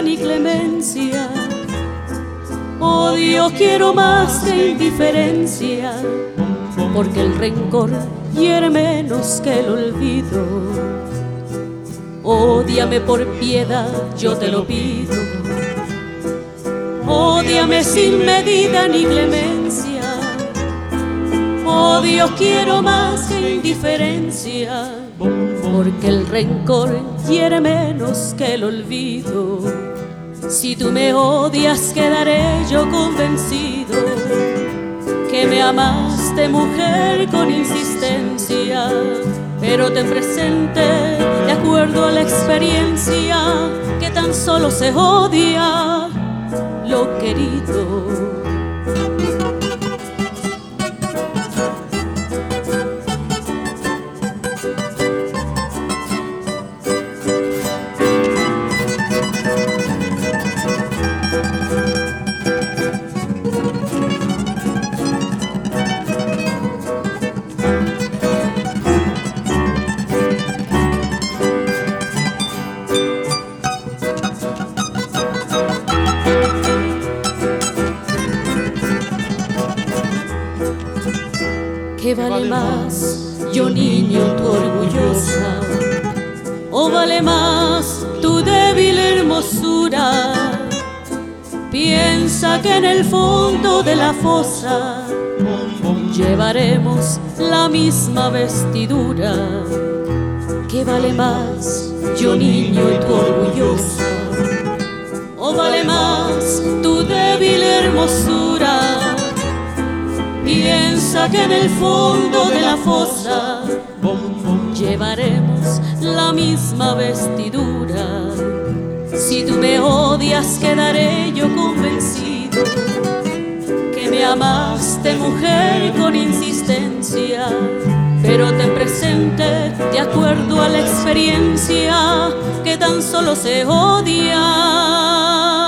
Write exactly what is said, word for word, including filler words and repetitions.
medida ni clemencia. Odio quiero más que indiferencia, porque el rencor hiere menos que el olvido. Ódiame por piedad, yo te lo pido. Ódiame sin medida ni clemencia. Odio quiero más que indiferencia, porque el rencor hiere menos que el olvido. Si tú me odias, quedaré yo convencido que me amaste, mujer, con insistencia, pero ten presente, de acuerdo a la experiencia, que tan solo se odia lo querido. ¿Qué vale más, yo niño, tu orgullosa? ¿O vale más tu débil hermosura? Piensa que en el fondo de la fosa llevaremos la misma vestidura. ¿Qué vale más, yo niño, tu orgullosa? ¿O vale más tu débil hermosura? Piensa que en el fondo de la fosa llevaremos la misma vestidura. Si tú me odias, quedaré yo convencido que me amaste, mujer, con insistencia, pero ten presente, de acuerdo a la experiencia, que tan solo se odia